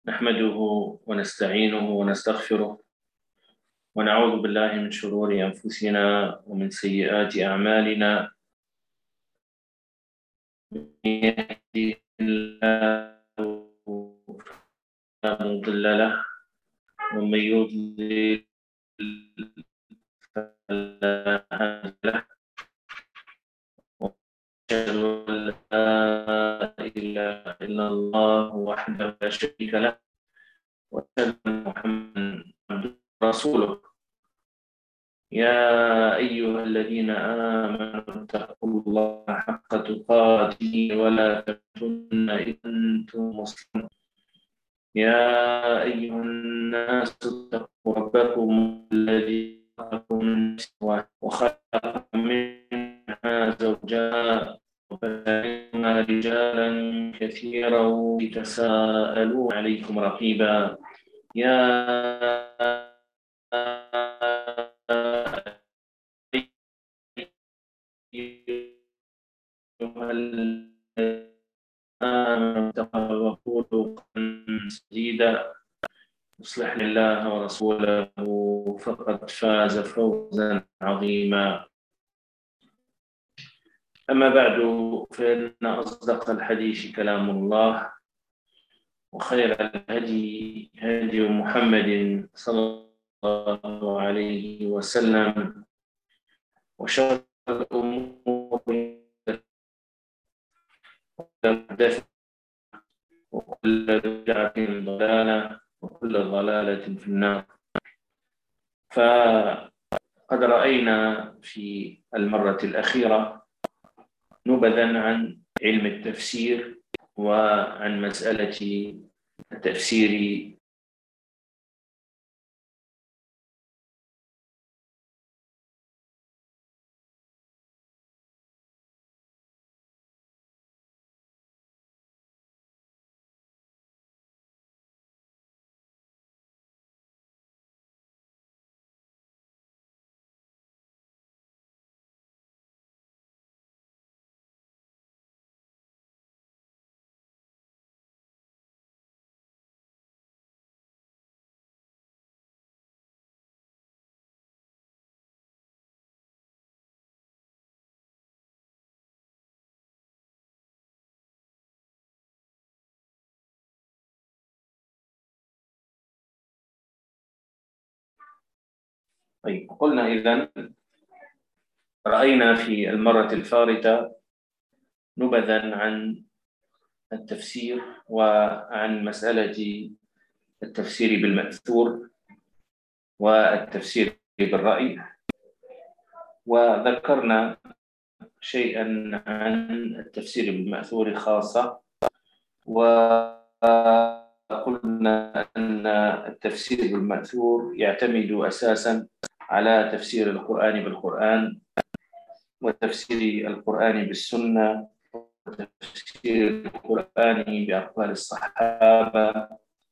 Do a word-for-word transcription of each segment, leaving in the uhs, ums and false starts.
نحمده ونستعينه ونستغفره ونعوذ بالله من شرور أنفسنا ومن سيئات أعمالنا. من يهده الله فلا مضل له ومن يضلل فلا هادي له، وأشهد أن لا إله إلا الله وحده لا شريك له، وأشهد أن محمدا عبده ورسوله. يا أيها الذين آمنوا اتقوا الله حق تقاته ولا تموتن إلا أنتم مسلمون. يا أيها الناس اتقوا ربكم الذي خلقكم من نفس واحدة وخلق منها زوجها وبث منهما رجالا كثيرا لتساءلوا عليكم رقيبا. يا أيها الذين آمنوا اتقوا الله وقولوا قولا سديدا يصلح لله ورسوله فقد فاز فوزا عظيما. أما بعد، فإن أصدق الحديث كلام الله، وخير الهدي هدي محمد صلى الله عليه وسلم، وشر الأمور محدثة، وكل بدعة ضلالة، وكل ضلالة في النار. فقد رأينا في المرة الأخيرة نبذا عن علم التفسير وعن مسألة التفسير طيب، قلنا إذن رأينا في المرة الفارطة نبذا عن التفسير وعن مسألة التفسير بالمأثور والتفسير بالرأي، وذكرنا شيئا عن التفسير بالمأثور خاصة، وقلنا أن التفسير بالمأثور يعتمد أساسا على تفسير القرآن بالقرآن، وتفسير القرآن بالسنة، وتفسير القرآن بأقوال الصحابة،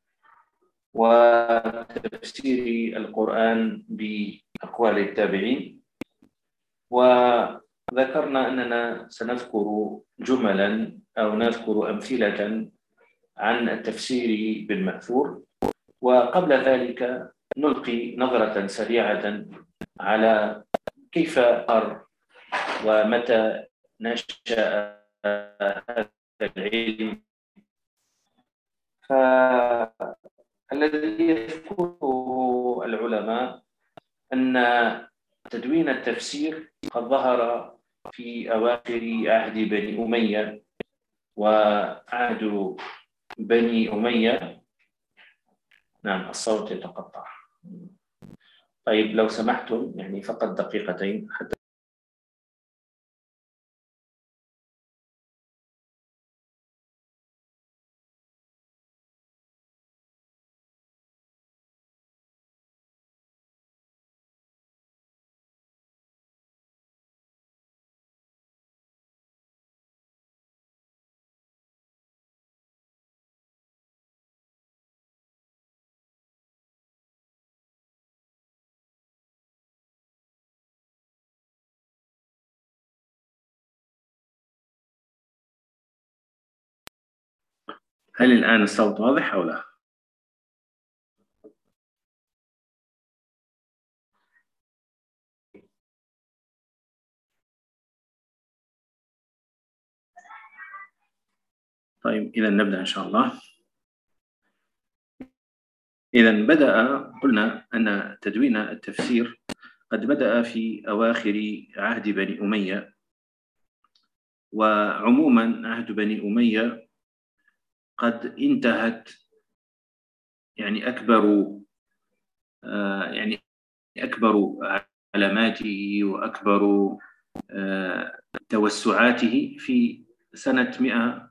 وتفسير القرآن بأقوال التابعين. وذكرنا أننا سنذكر جملا أو نذكر أمثلة عن التفسير بالمأثور، وقبل ذلك نلقي نظرة سريعة على كيف أر ومتى نشأ هذا العلم. فالذي يذكره العلماء أن تدوين التفسير قد ظهر في أواخر عهد بني أمية، وعهد بني أمية نعم الصوت يتقطع. طيب لو سمحتم يعني فقط دقيقتين حتى هل الآن الصوت واضح أو لا؟ طيب إذا نبدأ إن شاء الله. إذا بدأ قلنا أن تدوين التفسير قد بدأ في أواخر عهد بني أمية، وعموما عهد بني أمية قد انتهت يعني أكبر آه يعني أكبر علاماته وأكبر آه توسعاته في سنة مئة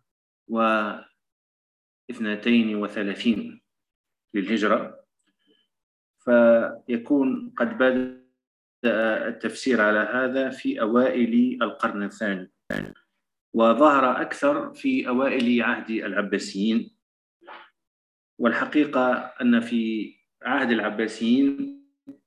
واثنتين وثلاثين للهجرة، فيكون قد بدأ التفسير على هذا في أوائل القرن الثاني، وظهر أكثر في أوائل عهد العباسيين. والحقيقة أن في عهد العباسيين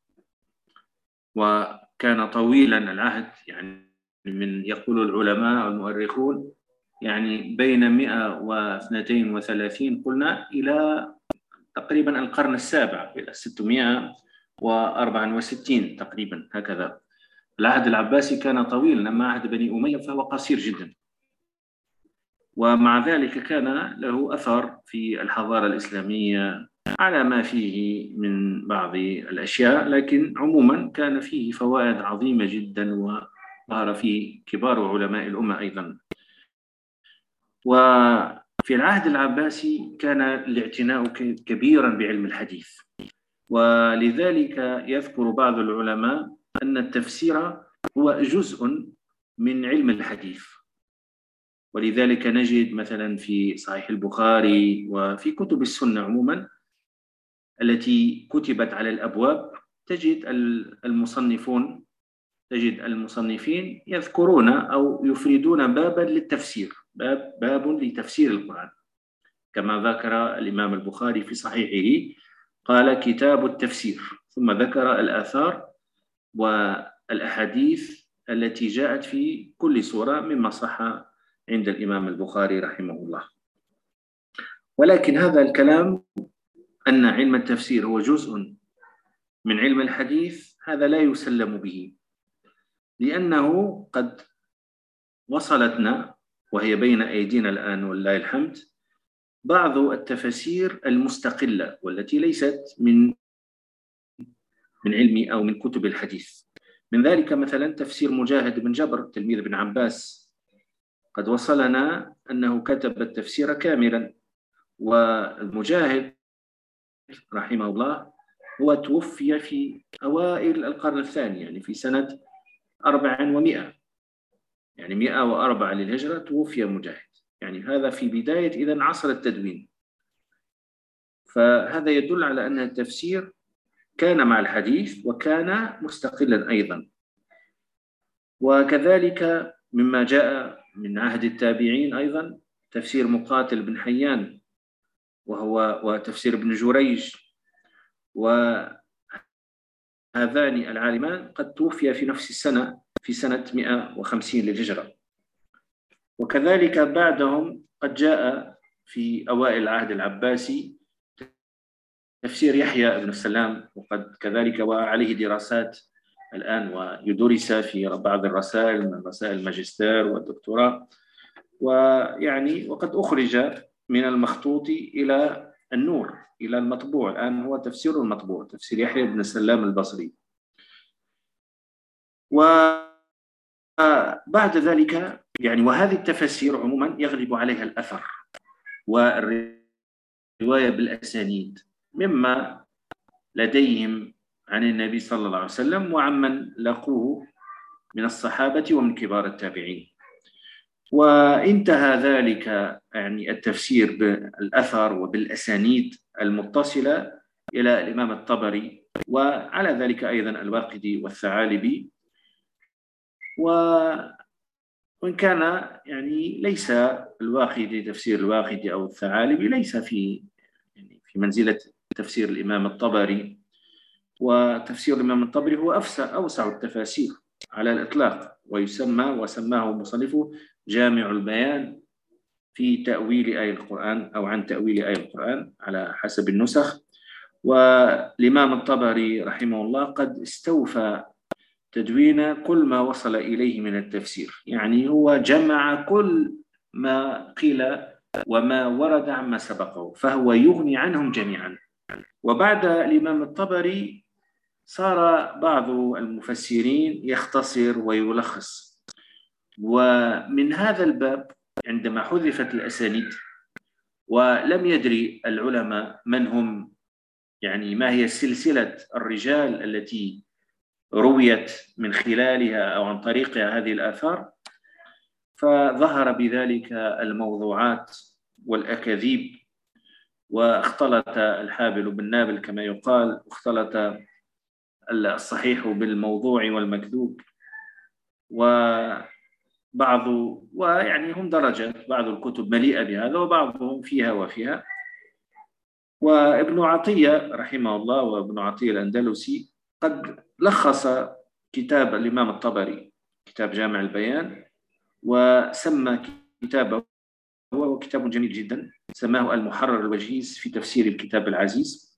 وكان طويلا العهد، يعني من يقول العلماء والمؤرخون يعني بين مئة واثنتين وثلاثين قلنا إلى تقريبا القرن السابع، إلى ستمئة وأربعة وستين تقريبا هكذا. العهد العباسي كان طويل، أما عهد بني أمية فهو قصير جدا، ومع ذلك كان له أثر في الحضارة الإسلامية على ما فيه من بعض الأشياء، لكن عموما كان فيه فوائد عظيمة جدا، وظهر فيه كبار علماء الأمة أيضا. وفي العهد العباسي كان الاعتناء كبيرا بعلم الحديث، ولذلك يذكر بعض العلماء أن التفسير هو جزء من علم الحديث. ولذلك نجد مثلا في صحيح البخاري وفي كتب السنة عموما التي كتبت على الأبواب، تجد المصنفون تجد المصنفين يذكرون أو يفردون بابا للتفسير، باب باب لتفسير القرآن، كما ذكر الإمام البخاري في صحيحه قال كتاب التفسير، ثم ذكر الآثار والأحاديث التي جاءت في كل سورة مما صح عند الإمام البخاري رحمه الله. ولكن هذا الكلام أن علم التفسير هو جزء من علم الحديث هذا لا يسلم به، لأنه قد وصلتنا وهي بين أيدينا الآن ولله الحمد بعض التفاسير المستقلة والتي ليست من من علم أو من كتب الحديث. من ذلك مثلا تفسير مجاهد بن جبر تلميذ ابن عباس، قد وصلنا أنه كتب التفسير كاملا. والمجاهد رحمه الله هو توفي في أوائل القرن الثاني، يعني في سنة أربع ومئة، يعني مئة وأربعة للهجرة توفي مجاهد، يعني هذا في بداية إذن عصر التدوين. فهذا يدل على أن التفسير كان مع الحديث وكان مستقلا أيضا. وكذلك مما جاء من عهد التابعين أيضا تفسير مقاتل بن حيان وهو وتفسير ابن جريج، وهذان العالمان قد توفي في نفس السنة في سنة مئة وخمسين للهجرة. وكذلك بعدهم قد جاء في أوائل العهد العباسي تفسير يحيى بن السلام، وقد كذلك وعليه دراسات الآن ويدرس في بعض الرسائل من رسائل الماجستير والدكتوراه، ويعني وقد أخرج من المخطوط إلى النور إلى المطبوع، الآن هو تفسير المطبوع، تفسير يحيى بن السلام البصري. وبعد ذلك يعني وهذه التفاسير عموما يغلب عليها الأثر والرواية بالأسانيد مما لديهم عن النبي صلى الله عليه وسلم وعمن لقوه من الصحابة ومن كبار التابعين. وانتهى ذلك يعني التفسير بالأثر وبالأسانيد المتصلة إلى الإمام الطبري، وعلى ذلك أيضا الواقدي والثعالبي. وإن كان يعني ليس الواقدي تفسير الواقدي أو الثعالبي ليس في يعني في منزلة تفسير الإمام الطبري، وتفسير الإمام الطبري هو أوسع أوسع التفاسير على الإطلاق، ويسمى وسماه مصنفه جامع البيان في تأويل آية القرآن أو عن تأويل آية القرآن على حسب النسخ. والإمام الطبري رحمه الله قد استوفى تدوين كل ما وصل إليه من التفسير، يعني هو جمع كل ما قيل وما ورد عما سبقه، فهو يغني عنهم جميعا. وبعد الإمام الطبري صار بعض المفسرين يختصر ويلخص. ومن هذا الباب عندما حذفت الأسانيد ولم يدري العلماء من هم، يعني ما هي سلسلة الرجال التي رويت من خلالها أو عن طريقها هذه الآثار، فظهر بذلك الموضوعات والأكاذيب، واختلط الحابل بالنابل كما يقال، واختلط الصحيح بالموضوع والمكذوب. وبعض ويعني هم درجات، بعض الكتب مليئة بهذا وبعضهم فيها وفيها. وابن عطية رحمه الله، وابن عطية الأندلسي، قد لخص كتاب الإمام الطبري، كتاب جامع البيان، وسمى كتابه، هو كتاب جميل جدا، سماه المحرر الوجيز في تفسير الكتاب العزيز.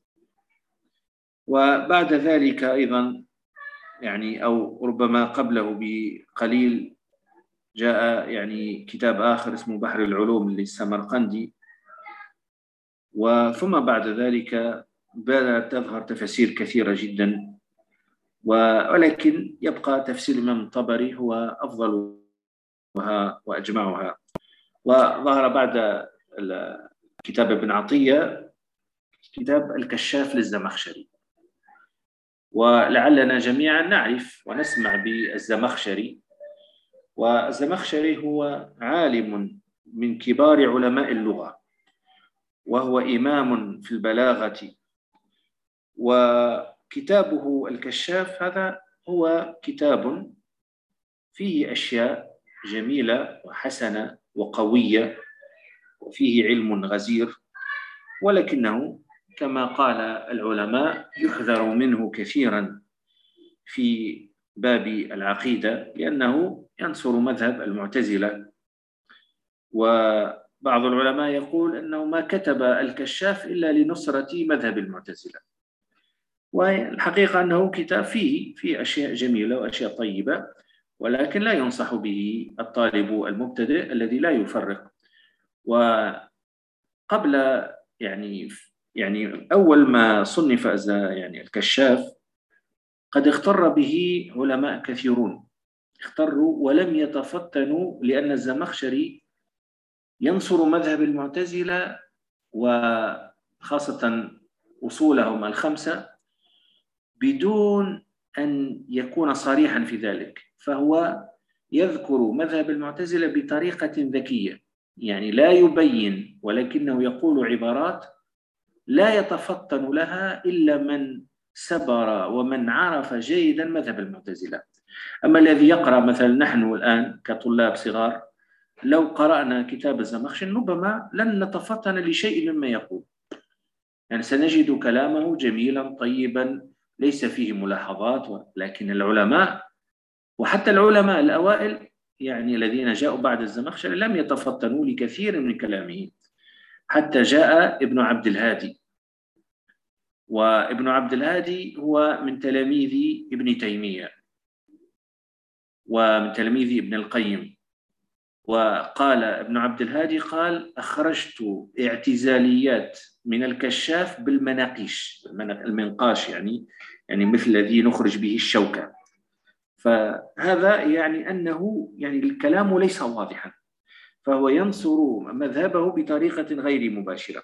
وبعد ذلك أيضا يعني أو ربما قبله بقليل جاء يعني كتاب آخر اسمه بحر العلوم للسمرقندي. وثم بعد ذلك بدأت تظهر تفاسير كثيرة جدا، ولكن يبقى تفسير الإمام الطبري هو أفضلها وأجمعها. وظهر بعد كتاب ابن عطية كتاب الكشاف للزمخشري. ولعلنا جميعا نعرف ونسمع بالزمخشري، والزمخشري هو عالم من كبار علماء اللغة، وهو إمام في البلاغة. وكتابه الكشاف هذا هو كتاب فيه أشياء جميلة وحسنة وقوية، وفيه علم غزير، ولكنه كما قال العلماء يحذر منه كثيرا في باب العقيدة، لأنه ينصر مذهب المعتزلة. وبعض العلماء يقول أنه ما كتب الكشاف إلا لنصرة مذهب المعتزلة. والحقيقة أنه كتاب فيه فيه أشياء جميلة وأشياء طيبة، ولكن لا ينصح به الطالب المبتدئ الذي لا يفرق. وقبل يعني يعني أول ما صنف يعني الكشاف قد اغتر به علماء كثيرون، اختروا ولم يتفطنوا، لأن الزمخشري ينصر مذهب المعتزلة وخاصة أصولهم الخمسة بدون أن يكون صريحا في ذلك. فهو يذكر مذهب المعتزلة بطريقة ذكية، يعني لا يبين، ولكنه يقول عبارات لا يتفطن لها إلا من سبر ومن عرف جيدا مذهب المعتزلة. أما الذي يقرأ مثلا نحن الآن كطلاب صغار، لو قرأنا كتاب الزمخشري ربما لن نتفطن لشيء مما يقول، يعني سنجد كلامه جميلا طيبا ليس فيه ملاحظات. لكن العلماء وحتى العلماء الأوائل يعني الذين جاءوا بعد الزمخشري لم يتفطنوا لكثير من كلامه، حتى جاء ابن عبد الهادي. وابن عبد الهادي هو من تلاميذ ابن تيمية ومن تلاميذ ابن القيم. وقال ابن عبد الهادي قال أخرجت اعتزاليات من الكشاف بالمناقيش، المنقاش يعني يعني مثل الذي نخرج به الشوكة. فهذا يعني أنه يعني الكلام ليس واضحا، فهو ينصر مذهبه بطريقة غير مباشرة،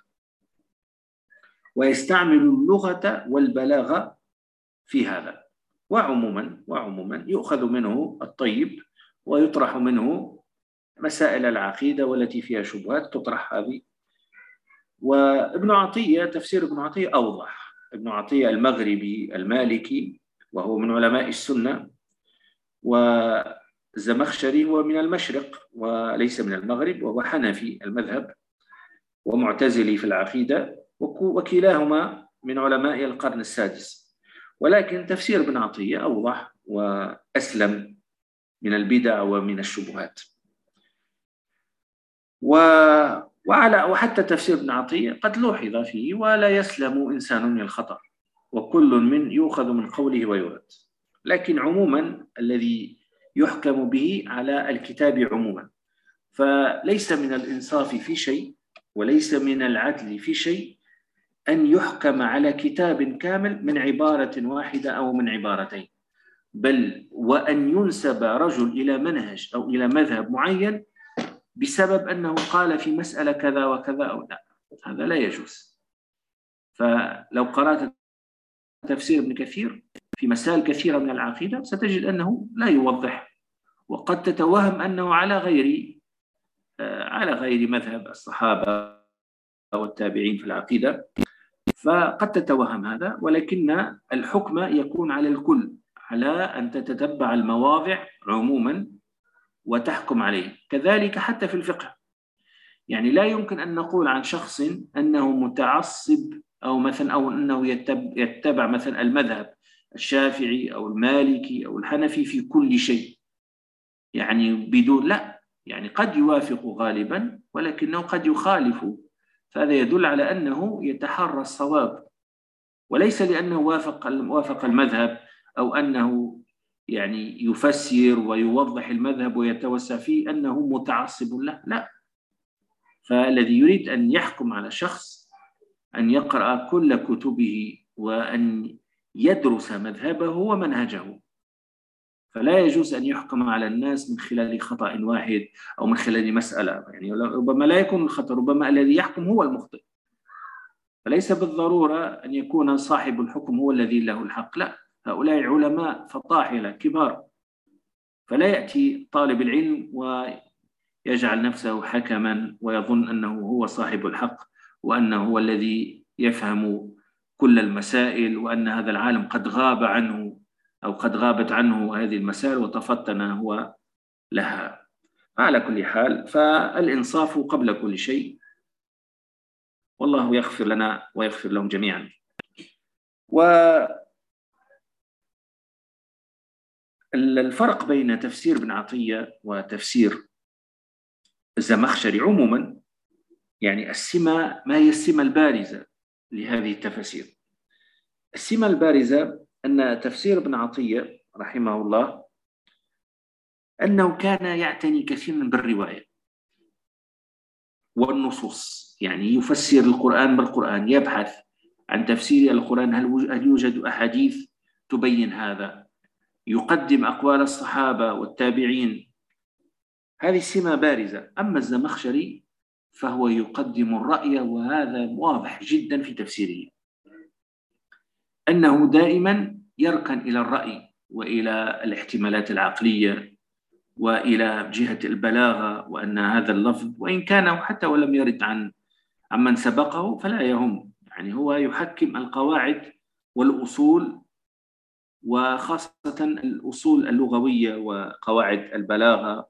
ويستعمل اللغة والبلاغة في هذا. وعموما وعموما يؤخذ منه الطيب ويطرح منه مسائل العقيدة والتي فيها شبهات تطرح هذه. وابن عطية تفسير ابن عطية أوضح. ابن عطية المغربي المالكي وهو من علماء السنة، والزمخشري هو من المشرق وليس من المغرب، وهو حنفي المذهب ومعتزلي في العقيدة، وكلاهما من علماء القرن السادس. ولكن تفسير ابن عطية أوضح وأسلم من البدع ومن الشبهات. وعلى وحتى تفسير ابن عطية قد لوحظ فيه ولا يسلم إنسان من الخطأ، وكل من يؤخذ من قوله ويرد. لكن عموما الذي يحكم به على الكتاب عموما، فليس من الإنصاف في شيء وليس من العدل في شيء أن يحكم على كتاب كامل من عبارة واحدة أو من عبارتين، بل وأن ينسب رجل إلى منهج أو إلى مذهب معين بسبب أنه قال في مسألة كذا وكذا أو لا، هذا لا يجوز. فلو قرأت تفسير ابن كثير في مسائل كثيرة من العقيدة ستجد أنه لا يوضح، وقد تتوهم أنه على غير على غير مذهب الصحابة والتابعين في العقيدة، فقد تتوهم هذا، ولكن الحكم يكون على الكل، على أن تتتبع المواضع عموما وتحكم عليه. كذلك حتى في الفقه، يعني لا يمكن أن نقول عن شخص أنه متعصب أو مثلا أو أنه يتبع مثلا المذهب الشافعي أو المالكي أو الحنفي في كل شيء، يعني بدون، لا، يعني قد يوافق غالبا ولكنه قد يخالف، فهذا يدل على أنه يتحرى الصواب، وليس لأنه وافق وافق المذهب أو أنه يعني يفسر ويوضح المذهب ويتوسع فيه أنه متعصب له، لا. فالذي يريد أن يحكم على شخص أن يقرأ كل كتبه وأن يدرس مذهبه ومنهجه، فلا يجوز أن يحكم على الناس من خلال خطأ واحد أو من خلال مسألة، يعني ربما لا يكون الخطأ، ربما الذي يحكم هو المخطئ، فليس بالضرورة أن يكون صاحب الحكم هو الذي له الحق، لا، هؤلاء علماء فطاحلة كبار، فلا يأتي طالب العلم ويجعل نفسه حكما ويظن أنه هو صاحب الحق وأنه هو الذي يفهم كل المسائل، وأن هذا العالم قد غاب عنه أو قد غابت عنه هذه المسائل وتفطن هو لها. على كل حال، فالإنصاف قبل كل شيء، والله يغفر لنا ويغفر لهم جميعا. والفرق بين تفسير ابن عطية وتفسير الزمخشري عموما، يعني السمة، ما هي السمة البارزة لهذه التفاسير؟ السمة البارزة أن تفسير ابن عطية رحمه الله أنه كان يعتني كثيرا بالرواية والنصوص، يعني يفسر القرآن بالقرآن، يبحث عن تفسير القرآن، هل يوجد أحاديث تبين هذا، يقدم أقوال الصحابة والتابعين، هذه سمة بارزة. أما الزمخشري فهو يقدم الرأي، وهذا واضح جدا في تفسيره، أنه دائما يركن إلى الرأي وإلى الاحتمالات العقلية وإلى جهة البلاغة، وأن هذا اللفظ وإن كان حتى ولم يرد عن عمن سبقه فلا يهم، يعني هو يحكم القواعد والأصول، وخاصة الأصول اللغوية وقواعد البلاغة،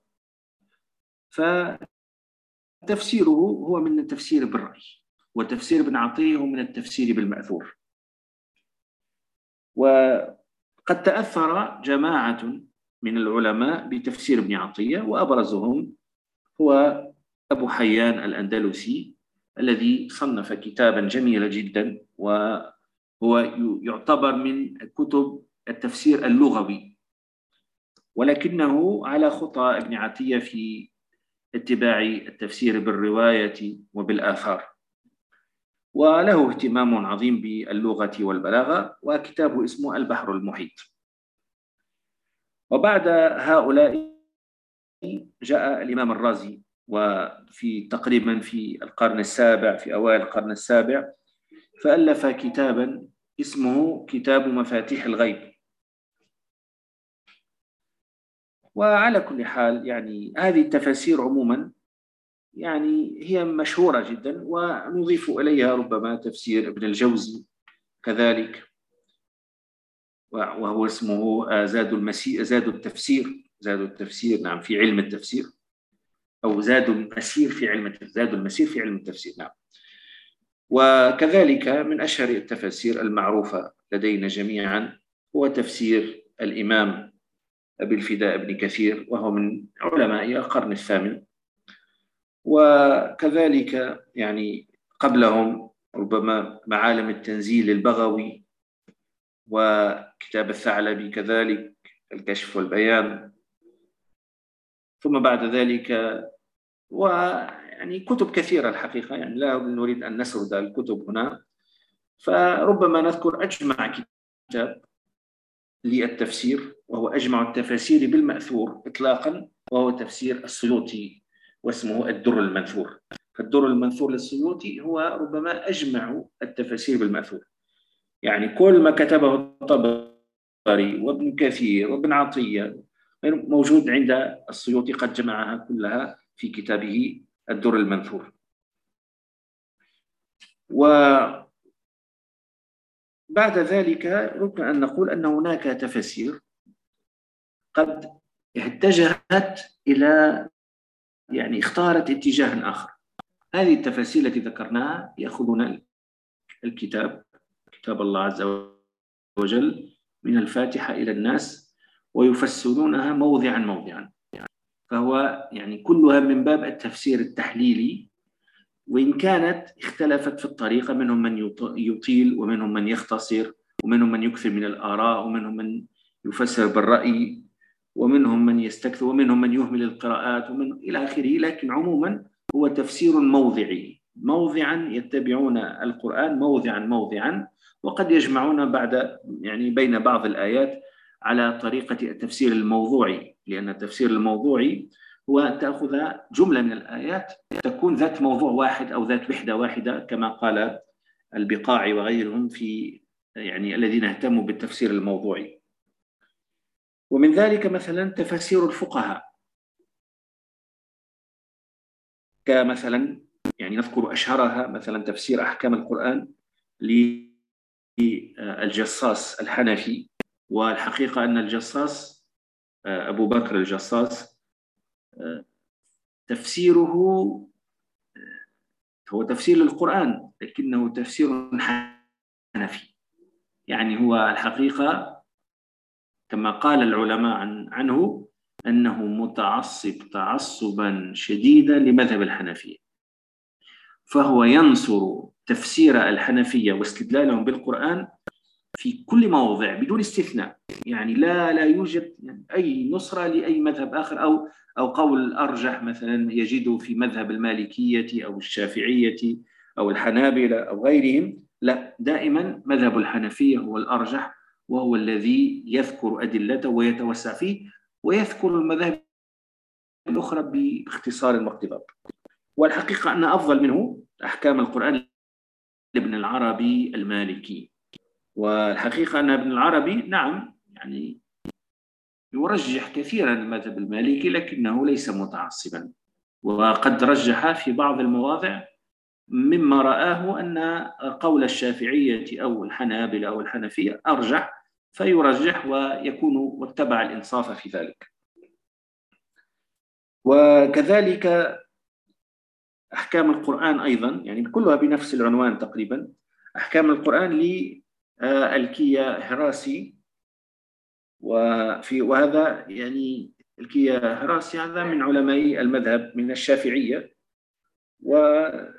فتفسيره هو من التفسير بالرأي، وتفسير ابن عطية هو من التفسير بالمأثور. وقد تأثر جماعة من العلماء بتفسير ابن عطية، وأبرزهم هو أبو حيان الأندلسي الذي صنف كتابا جميلا جدا، وهو يعتبر من كتب التفسير اللغوي، ولكنه على خطى ابن عطية في اتباع التفسير بالرواية وبالآثار، وله اهتمام عظيم باللغة والبلاغة، وكتابه اسمه البحر المحيط. وبعد هؤلاء جاء الإمام الرازي، وفي تقريبا في القرن السابع، في أوائل القرن السابع، فألف كتابا اسمه كتاب مفاتيح الغيب. وعلى كل حال، يعني هذه التفاسير عموما يعني هي مشهورة جدا، ونضيف إليها ربما تفسير ابن الجوزي كذلك، وهو اسمه زاد المسير، زاد التفسير، زاد التفسير نعم في علم التفسير، أو زاد المسير في علم زاد المسير في علم التفسير نعم. وكذلك من أشهر التفاسير المعروفة لدينا جميعا هو تفسير الإمام أبي الفداء ابن كثير، وهو من علماء القرن الثامن. وكذلك يعني قبلهم ربما معالم التنزيل البغوي، وكتاب الثعلبي كذلك الكشف والبيان، ثم بعد ذلك، و يعني كتب كثيرة الحقيقة، يعني لا نريد أن نسرد الكتب هنا، فربما نذكر أجمع كتاب للتفسير وهو أجمع التفاسير بالمأثور إطلاقا، وهو تفسير السيوطي واسمه الدر المنثور. فالدر المنثور للسيوطي هو ربما أجمع التفاسير بالمأثور، يعني كل ما كتبه الطبري وابن كثير وابن عطية موجود عند السيوطي، قد جمعها كلها في كتابه الدر المنثور. وبعد ذلك يمكن أن نقول أن هناك تفاسير قد اتجهت إلى يعني اختارت اتجاها آخر. هذه التفاسير التي ذكرناها يأخذون الكتاب كتاب الله عز وجل من الفاتحة إلى الناس ويفسرونها موضعا موضعا، فهو يعني كلها من باب التفسير التحليلي، وإن كانت اختلفت في الطريقة، منهم من يطيل ومنهم من يختصر ومنهم من يكثر من الآراء ومنهم من يفسر بالرأي ومنهم من يستكثر ومنهم من يهمل القراءات ومن إلى آخره، لكن عموما هو تفسير موضعي، موضعا يتبعون القرآن موضعا موضعا، وقد يجمعون بعد يعني بين بعض الآيات على طريقة التفسير الموضوعي، لأن التفسير الموضوعي هو أن تأخذ جملة من الآيات تكون ذات موضوع واحد أو ذات وحدة واحدة، كما قال البقاعي وغيرهم في يعني الذين اهتموا بالتفسير الموضوعي. ومن ذلك مثلا تفاسير الفقهاء، كمثلا يعني نذكر أشهرها مثلا تفسير أحكام القرآن للجصاص الحنفي. والحقيقة أن الجصاص أبو بكر الجصاص تفسيره هو تفسير للقرآن لكنه تفسير حنفي، يعني هو الحقيقة كما قال العلماء عن عنه أنه متعصب تعصبا شديدا لمذهب الحنفية، فهو ينصر تفسير الحنفية واستدلالهم بالقرآن في كل موضع بدون استثناء، يعني لا لا يوجد أي نصرة لأي مذهب آخر أو أو قول أرجح مثلا يجده في مذهب المالكية أو الشافعية أو الحنابلة أو غيرهم، لا، دائما مذهب الحنفية هو الأرجح وهو الذي يذكر أدلته ويتوسع فيه ويذكر المذاهب الأخرى باختصار واقتضاب. والحقيقة أن أفضل منه أحكام القرآن لابن العربي المالكي. والحقيقة أن ابن العربي نعم يعني يرجح كثيرا المذهب المالكي لكنه ليس متعصبا، وقد رجح في بعض المواضع مما رآه أن قول الشافعية أو الحنابلة أو الحنفية أرجح فيرجح ويكون واتبع الإنصاف في ذلك. وكذلك أحكام القرآن أيضا يعني كلها بنفس العنوان تقريبا، أحكام القرآن للكيا هراسي، وفي وهذا يعني الكيا هراسي هذا من علماء المذهب من الشافعية، وكذلك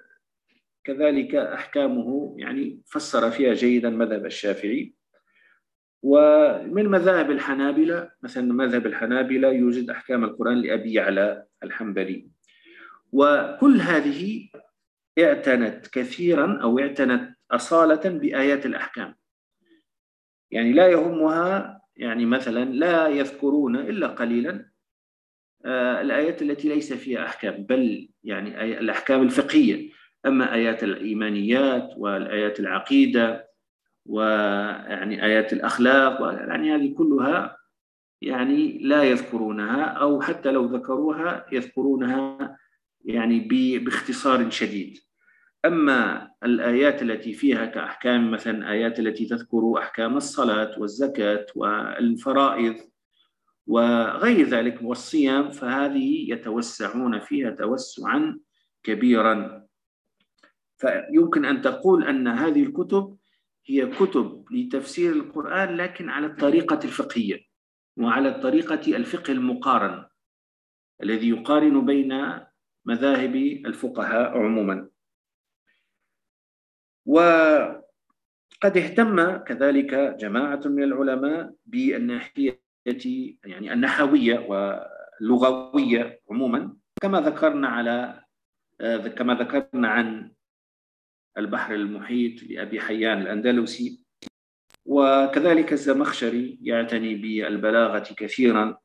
أحكامه يعني فسر فيها جيدا مذهب الشافعي. ومن مذاهب الحنابلة مثلا مذهب الحنابلة يوجد أحكام القرآن لأبي يعلى الحنبلي. وكل هذه اعتنت كثيرا أو اعتنت أصالة بآيات الأحكام، يعني لا يهمها يعني مثلا لا يذكرون إلا قليلا الآيات التي ليس فيها أحكام، بل يعني الأحكام الفقهية، أما آيات الإيمانيات والآيات العقيدة ويعني آيات الأخلاق يعني هذه كلها يعني لا يذكرونها، أو حتى لو ذكروها يذكرونها يعني باختصار شديد. أما الآيات التي فيها كأحكام مثلا آيات التي تذكر أحكام الصلاة والزكاة والفرائض وغير ذلك والصيام، فهذه يتوسعون فيها توسعا كبيرا. فيمكن أن تقول أن هذه الكتب هي كتب لتفسير القرآن لكن على الطريقة الفقهية وعلى الطريقة الفقه المقارن الذي يقارن بين مذاهب الفقهاء عموما. وقد اهتم كذلك جماعة من العلماء بالناحية يعني النحوية واللغوية عموما، كما ذكرنا على كما ذكرنا عن البحر المحيط لأبي حيان الأندلسي، وكذلك الزمخشري يعتني بالبلاغة كثيرا،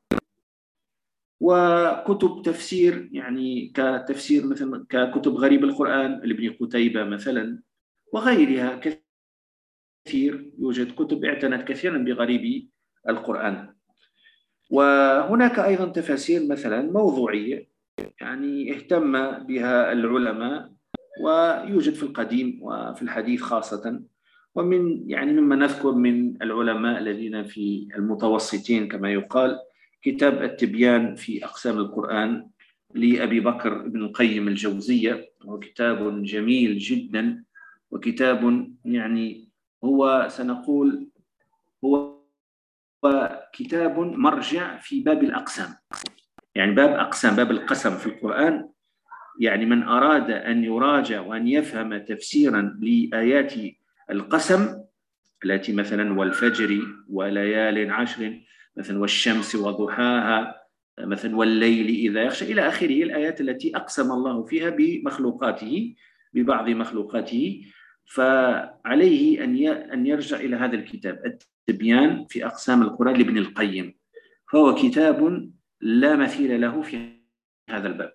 وكتب تفسير يعني كتفسير مثل ككتب غريب القرآن لابن قتيبة مثلا وغيرها كثير. يوجد كتب اعتنت كثيرا بغريب القرآن. وهناك أيضا تفاسير مثلا موضوعية يعني اهتم بها العلماء، ويوجد في القديم وفي الحديث خاصة. ومن يعني مما نذكر من العلماء الذين في المتوسطين كما يقال كتاب التبيان في أقسام القرآن لأبي بكر بن القيم الجوزية، وهو كتاب جميل جدا، وكتاب يعني هو سنقول هو كتاب مرجع في باب الأقسام، يعني باب أقسام باب القسم في القرآن. يعني من أراد أن يراجع وأن يفهم تفسيرا لآيات القسم التي مثلا والفجر وليال عشر مثلا والشمس وضحاها مثلا والليل إذا يغشى إلى آخره، الآيات التي أقسم الله فيها بمخلوقاته ببعض مخلوقاته، فعليه أن أن يرجع إلى هذا الكتاب التبيان في أقسام القرآن لابن القيم، فهو كتاب لا مثيل له في هذا الباب.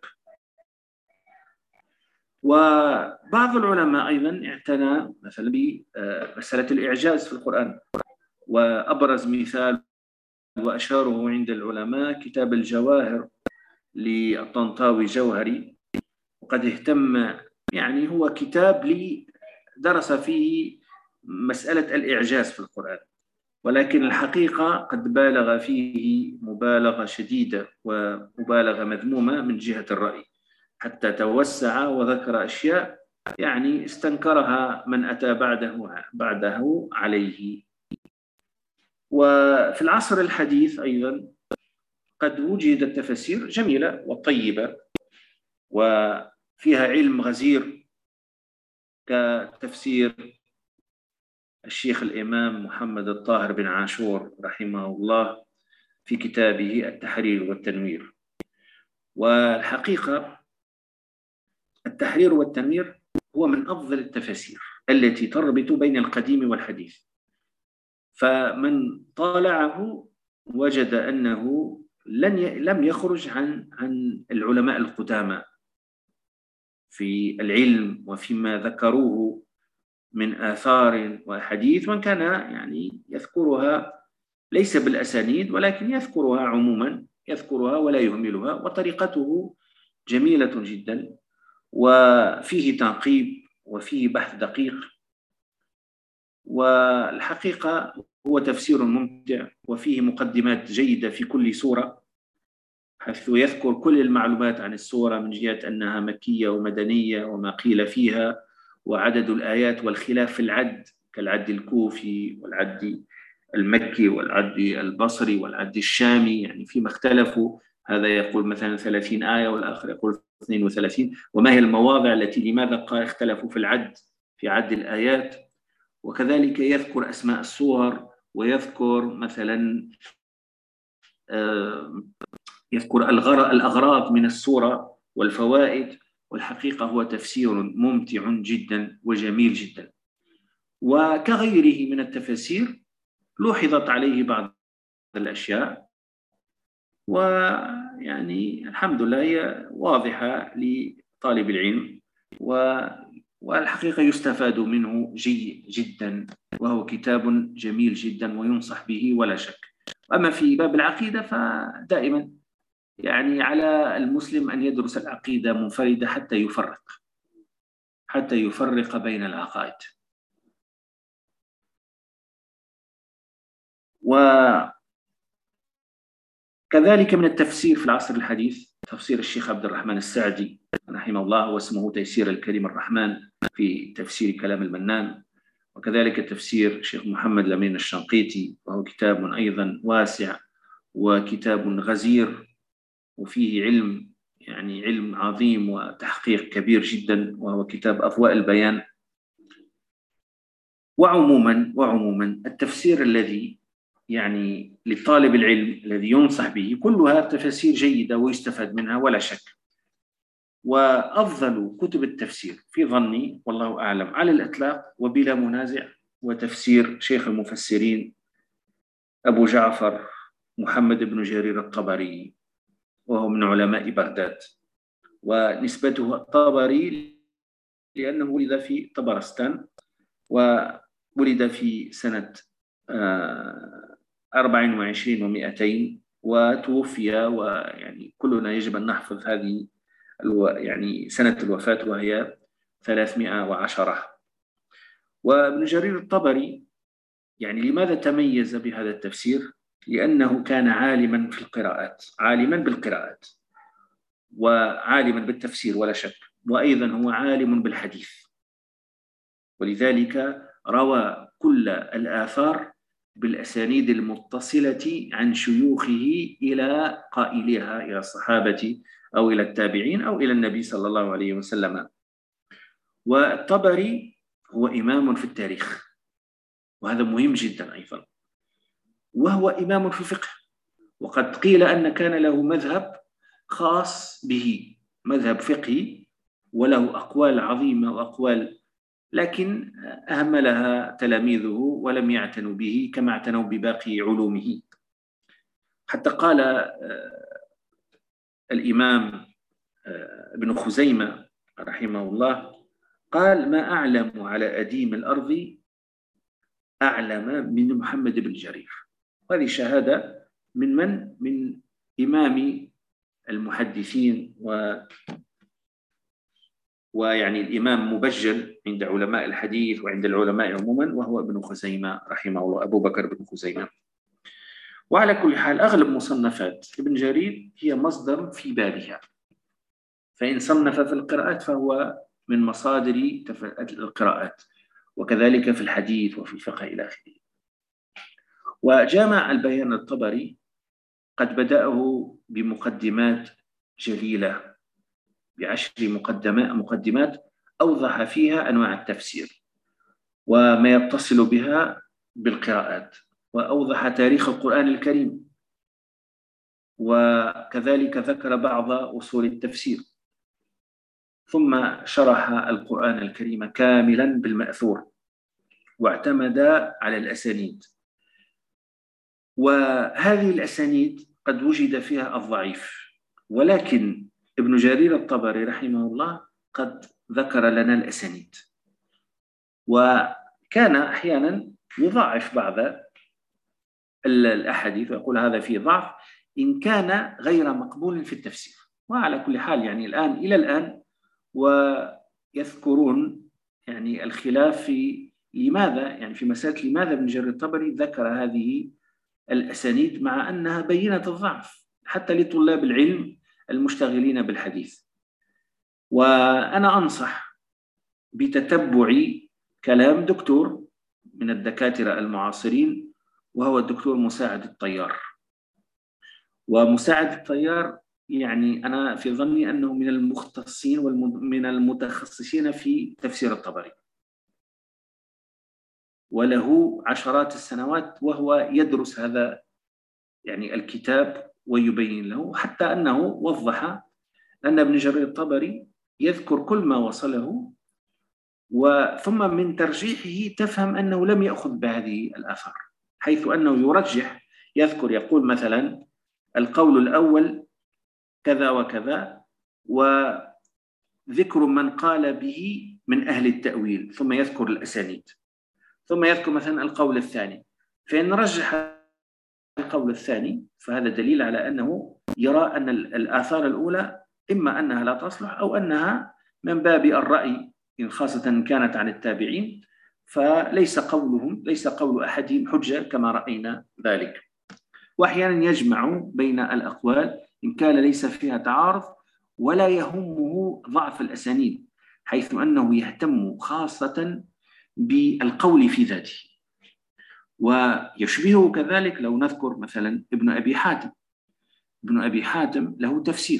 وبعض العلماء أيضا اعتنى مثلا بمسألة الإعجاز في القرآن، وأبرز مثال وأشاره عند العلماء كتاب الجواهر للطنطاوي جوهري، وقد اهتم يعني هو كتاب لي درس فيه مسألة الإعجاز في القرآن، ولكن الحقيقة قد بالغ فيه مبالغة شديدة ومبالغة مذمومة من جهة الرأي، حتى توسع وذكر أشياء يعني استنكرها من أتى بعده بعده عليه. وفي العصر الحديث أيضا قد وجدت تفاسير جميلة وطيبة وفيها علم غزير، كتفسير الشيخ الإمام محمد الطاهر بن عاشور رحمه الله في كتابه التحرير والتنوير. والحقيقة التحرير والتنوير هو من أفضل التفاسير التي تربط بين القديم والحديث، فمن طالعه وجد أنه لن ي... لم يخرج عن عن العلماء القدامى في العلم وفيما ذكروه من آثار وأحاديث، وإن كان يعني يذكرها ليس بالأسانيد ولكن يذكرها عموما، يذكرها ولا يهملها، وطريقته جميلة جدا وفيه تعقيب وفيه بحث دقيق. والحقيقة هو تفسير ممتع وفيه مقدمات جيدة في كل سورة، حيث يذكر كل المعلومات عن السورة من جهة أنها مكية ومدنية وما قيل فيها وعدد الآيات والخلاف في العد كالعد الكوفي والعد المكي والعد البصري والعد الشامي، يعني فيما اختلفوا، هذا يقول مثلا ثلاثين آية والآخر يقول اثنين وثلاثين، وما هي المواضع التي لماذا اختلفوا في العد في عد الآيات. وكذلك يذكر أسماء السور ويذكر مثلا يذكر الأغراض من السورة والفوائد. والحقيقة هو تفسير ممتع جدا وجميل جدا، وكغيره من التفاسير لوحظت عليه بعض الأشياء، ويعني الحمد لله هي واضحة لطالب العلم، والحقيقة يستفاد منه جيد جدا، وهو كتاب جميل جدا وينصح به ولا شك. أما في باب العقيدة فدائما يعني على المسلم أن يدرس العقيدة منفردة حتى يفرق حتى يفرق بين العقائد. وكذلك من التفسير في العصر الحديث تفسير الشيخ عبد الرحمن السعدي رحمه الله، واسمه تيسير الكريم الرحمن في تفسير كلام المنان. وكذلك تفسير الشيخ محمد الأمين الشنقيطي، وهو كتاب أيضا واسع وكتاب غزير وفيه علم يعني علم عظيم وتحقيق كبير جدا، وهو كتاب أضواء البيان. وعموما وعموما التفسير الذي يعني لطالب العلم الذي ينصح به كلها تفاسير جيدة ويستفاد منها ولا شك. وأفضل كتب التفسير في ظني والله أعلم على الإطلاق وبلا منازع وتفسير شيخ المفسرين أبو جعفر محمد بن جرير الطبري، وهو من علماء بغداد، ونسبته الطبري لأنه ولد في طبرستان، وولد في سنة أربع وعشرين ومئتين، وتوفي، ويعني كلنا يجب أن نحفظ هذه يعني سنة الوفاة وهي ثلاثمائة وعشرة. وابن جرير الطبري يعني لماذا تميز بهذا التفسير؟ لأنه كان عالما في القراءات، عالما بالقراءات وعالما بالتفسير ولا شك، وأيضا هو عالم بالحديث، ولذلك روى كل الآثار بالأسانيد المتصلة عن شيوخه إلى قائلها، إلى الصحابة أو إلى التابعين أو إلى النبي صلى الله عليه وسلم. والطبري هو إمام في التاريخ، وهذا مهم جدا أيضا، وهو إمام في الفقه، وقد قيل أن كان له مذهب خاص به، مذهب فقهي، وله أقوال عظيمة وأقوال، لكن أهملها تلاميذه ولم يعتنوا به كما اعتنوا بباقي علومه. حتى قال الإمام ابن خزيمة رحمه الله، قال: ما أعلم على أديم الأرض أعلم من محمد بن جرير. وهذه شهادة من من؟ من إمام المحدثين و ويعني الإمام مبجل عند علماء الحديث وعند العلماء عموما، وهو ابن خزيمة رحمه الله، أبو بكر بن خزيمة. وعلى كل حال أغلب مصنفات ابن جرير هي مصدر في بابها، فإن صنف في القراءات فهو من مصادر القراءات، وكذلك في الحديث وفي الفقه إلى آخره. وجامع البيان الطبري قد بدأه بمقدمات جليلة، بعشر مقدمات مقدمات أوضح فيها أنواع التفسير وما يتصل بها بالقراءات، وأوضح تاريخ القرآن الكريم، وكذلك ذكر بعض أصول التفسير، ثم شرح القرآن الكريم كاملا بالمأثور، واعتمد على الأسانيد. وهذه الأسانيد قد وجد فيها الضعيف، ولكن ابن جرير الطبري رحمه الله قد ذكر لنا الأسانيد، وكان أحيانا يضعف بعض الأحاديث ويقول هذا فيه ضعف إن كان غير مقبول في التفسير. وعلى كل حال يعني الآن إلى الآن ويذكرون يعني الخلاف في لماذا، يعني في مسألة لماذا ابن جرير الطبري ذكر هذه الأسانيد مع أنها بينة الضعف حتى لطلاب العلم المشتغلين بالحديث. وأنا أنصح بتتبع كلام دكتور من الدكاترة المعاصرين، وهو الدكتور مساعد الطيار. ومساعد الطيار يعني أنا في ظني أنه من المختصين ومن المتخصصين في تفسير الطبري، وله عشرات السنوات وهو يدرس هذا يعني الكتاب ويبين له، حتى أنه وضح أن ابن جرير الطبري يذكر كل ما وصله، وثم من ترجيحه تفهم أنه لم يأخذ بهذه الآثار، حيث أنه يرجح، يذكر يقول مثلا القول الأول كذا وكذا، وذكر من قال به من أهل التأويل، ثم يذكر الأسانيد، ثم يذكر مثلا القول الثاني، فإن رجح القول الثاني فهذا دليل على أنه يرى أن الآثار الأولى إما أنها لا تصلح أو أنها من باب الرأي، إن خاصة كانت عن التابعين، فليس قولهم ليس قول أحدهم حجة كما رأينا ذلك. وأحيانا يجمع بين الأقوال إن كان ليس فيها تعارض ولا يهمه ضعف الأسانيد، حيث أنه يهتم خاصة بالقول في ذاته. ويشبهه كذلك لو نذكر مثلا ابن أبي حاتم. ابن أبي حاتم له تفسير،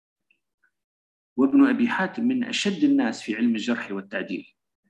وابن أبي حاتم من أشد الناس في علم الجرح والتعديل.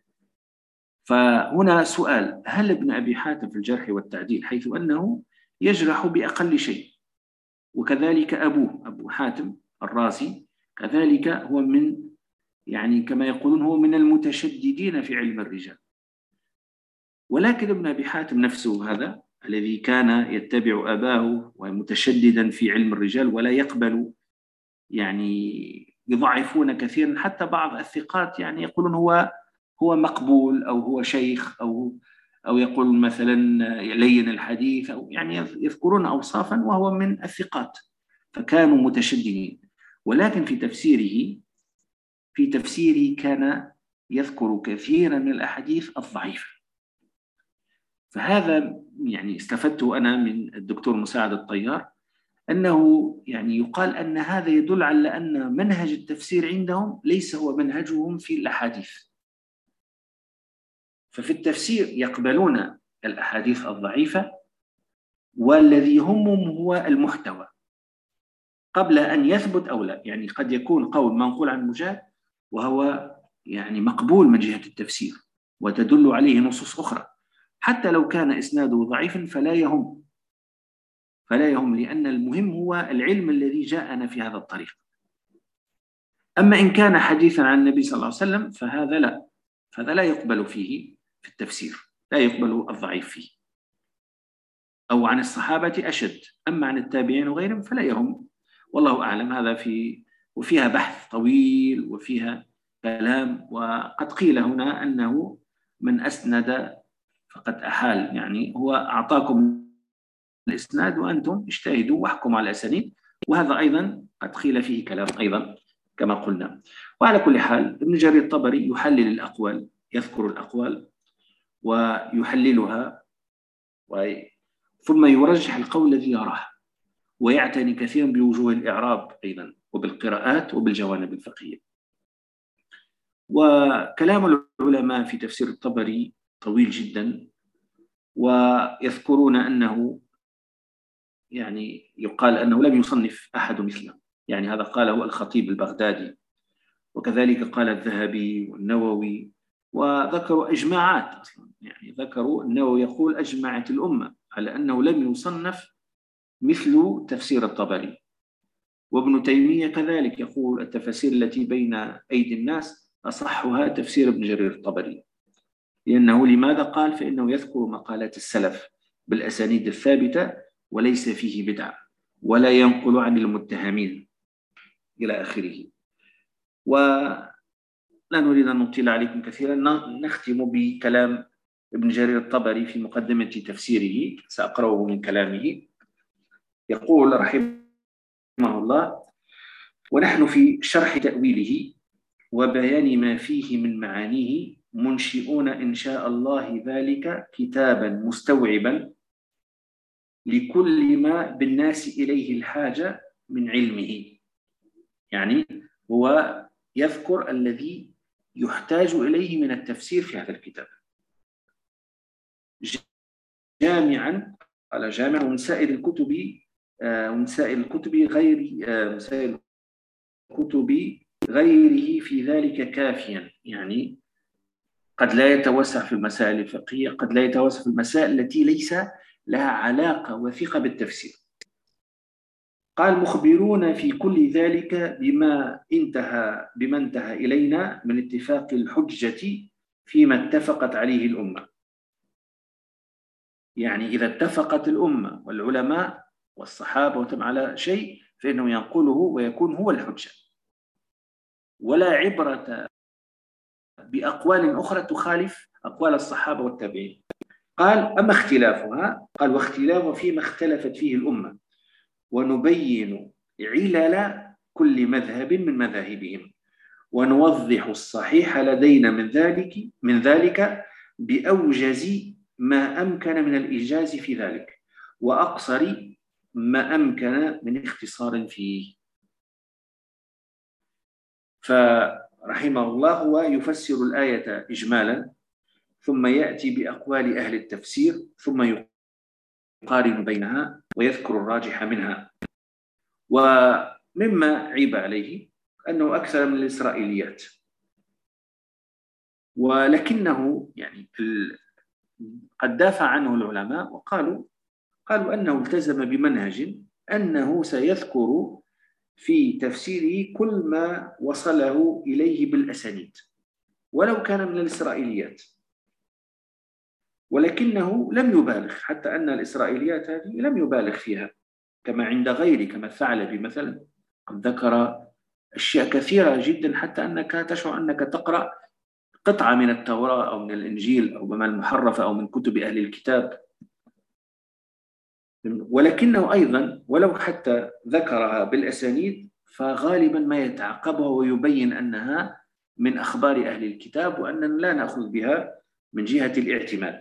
فهنا سؤال: هل ابن أبي حاتم في الجرح والتعديل، حيث أنه يجرح بأقل شيء، وكذلك أبوه أبو حاتم الرازي كذلك هو من يعني كما يقولون هو من المتشددين في علم الرجال. ولكن ابن أبي حاتم نفسه هذا الذي كان يتبع أباه ومتشددا في علم الرجال ولا يقبل، يعني يضعفون كثيرا، حتى بعض الثقات يعني يقولون هو هو مقبول أو هو شيخ أو أو يقول مثلا لين الحديث، أو يعني يذكرون أوصافا وهو من الثقات، فكانوا متشددين. ولكن في تفسيره في تفسيره كان يذكر كثيرا من الأحاديث الضعيفة. فهذا يعني استفدته أنا من الدكتور مساعد الطيار، أنه يعني يقال أن هذا يدل على أن منهج التفسير عندهم ليس هو منهجهم في الأحاديث. ففي التفسير يقبلون الأحاديث الضعيفة، والذي يهمهم هو المحتوى قبل أن يثبت أو لا. يعني قد يكون قول منقول عن مجاهد وهو يعني مقبول من جهة التفسير وتدل عليه نصوص أخرى، حتى لو كان إسناده ضعيفا فلا يهم فلا يهم لأن المهم هو العلم الذي جاءنا في هذا الطريق. أما إن كان حديثا عن النبي صلى الله عليه وسلم فهذا لا فهذا لا يقبل فيه في التفسير، لا يقبل الضعيف فيه. أو عن الصحابة أشد، أما عن التابعين وغيرهم فلا يهم. والله أعلم. هذا في وفيها بحث طويل وفيها كلام، وقد قيل هنا أنه من أسند فقد أحال، يعني هو أعطاكم الإسناد وأنتم اجتهدوا واحكموا على الأسانيد، وهذا أيضا قد قيل فيه كلام أيضا كما قلنا. وعلى كل حال ابن جرير الطبري يحلل الأقوال، يذكر الأقوال ويحللها ثم يرجح القول الذي يراه، ويعتني كثيرا بوجوه الإعراب أيضا وبالقراءات وبالجوانب الفقهية. وكلام العلماء في تفسير الطبري طويل جدا، ويذكرون أنه يعني يقال أنه لم يصنف أحد مثله. يعني هذا قاله الخطيب البغدادي، وكذلك قال الذهبي والنووي، وذكروا إجماعات أصلا. يعني ذكروا النووي يقول أجمعت الأمة على أنه لم يصنف مثل تفسير الطبري. وابن تيمية كذلك يقول التفاسير التي بين أيدي الناس أصحها تفسير ابن جرير الطبري. لأنه لماذا قال؟ فإنه يذكر مقالات السلف بالأسانيد الثابتة وليس فيه بدعة، ولا ينقل عن المتهمين إلى آخره. ولا نريد أن نطيل عليكم كثيرا، نختم بكلام ابن جرير الطبري في مقدمة تفسيره، سأقرأه من كلامه. يقول رحمه الله: ونحن في شرح تأويله وبيان ما فيه من معانيه منشئون إن شاء الله ذلك كتابا مستوعبا لكل ما بالناس إليه الحاجة من علمه. يعني هو يذكر الذي يحتاج إليه من التفسير في هذا الكتاب، جامعا على جامع من سائر الكتب ومن سائر الكتب غير من سائر الكتب غيره في ذلك كافيا. يعني قد لا يتوسع في المسائل الفقهية، قد لا يتوسع في المسائل التي ليس لها علاقة وثيقة بالتفسير. قال: مخبرون في كل ذلك بما انتهى بما انتهى إلينا من اتفاق الحجة فيما اتفقت عليه الأمة. يعني إذا اتفقت الأمة والعلماء والصحابة وتم على شيء فإنه ينقله ويكون هو الحجة، ولا عبرة بأقوال أخرى تخالف أقوال الصحابة والتابعين. قال: أما اختلافها، قال: واختلاف فيما اختلفت فيه الأمة، ونبين علل كل مذهب من مذاهبهم، ونوضح الصحيح لدينا من ذلك من ذلك بأوجز ما أمكن من الإيجاز في ذلك، وأقصر ما أمكن من اختصار فيه. فرحمه الله هو يفسر الآية إجمالا، ثم يأتي بأقوال أهل التفسير، ثم يقارن بينها ويذكر الراجح منها. ومما عيب عليه أنه أكثر من الإسرائيليات، ولكنه يعني قد دافع عنه العلماء وقالوا قالوا أنه التزم بمنهج أنه سيذكر في تفسيره كل ما وصله إليه بالأسانيد ولو كان من الإسرائيليات، ولكنه لم يبالغ، حتى أن الإسرائيليات هذه لم يبالغ فيها كما عند غيره كما الثعلبي مثلا، قد ذكر أشياء كثيرة جدا حتى أنك تشعر أنك تقرأ قطعة من التوراة أو من الإنجيل أو من المحرفة أو من كتب أهل الكتاب. ولكنه أيضا ولو حتى ذكرها بالأسانيد فغالبا ما يتعقبها ويبين أنها من أخبار أهل الكتاب وأننا لا نأخذ بها من جهة الاعتماد.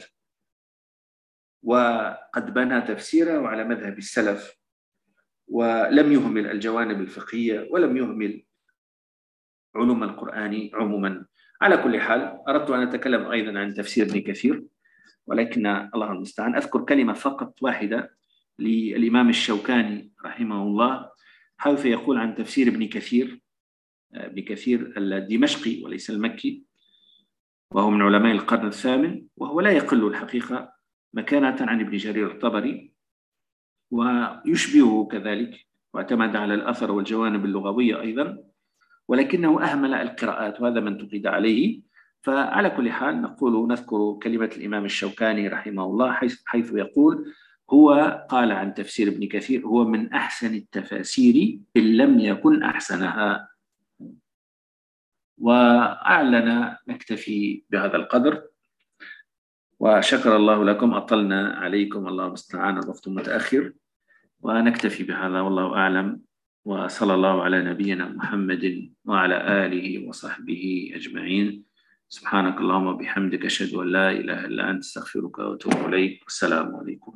وقد بنى تفسيره على مذهب السلف ولم يهمل الجوانب الفقهية ولم يهمل علوم القرآن عموما. على كل حال أردت أن أتكلم أيضا عن تفسير ابن كثير، ولكن الله المستعان. أذكر كلمة فقط واحدة للإمام الشوكاني رحمه الله، حيث يقول عن تفسير ابن كثير، ابن كثير الدمشقي وليس المكي، وهو من علماء القرن الثامن، وهو لا يقل الحقيقة مكانة عن ابن جرير الطبري ويشبهه كذلك، واعتمد على الأثر والجوانب اللغوية أيضا، ولكنه أهمل القراءات وهذا من تقيد عليه. فعلى كل حال نقول نذكر كلمة الإمام الشوكاني رحمه الله حيث, حيث يقول هو قال عن تفسير ابن كثير هو من أحسن التفاسير إن لم يكن أحسنها. وأعلن نكتفي بهذا القدر، وشكر الله لكم، أطلنا عليكم، الله المستعان، الوقت متأخر، ونكتفي بهذا والله أعلم، وصلى الله على نبينا محمد وعلى آله وصحبه أجمعين. سبحانك اللهم وبحمدك أشهد أن لا إله إلا أنت، استغفرك وأتوب إليك، والسلام عليكم.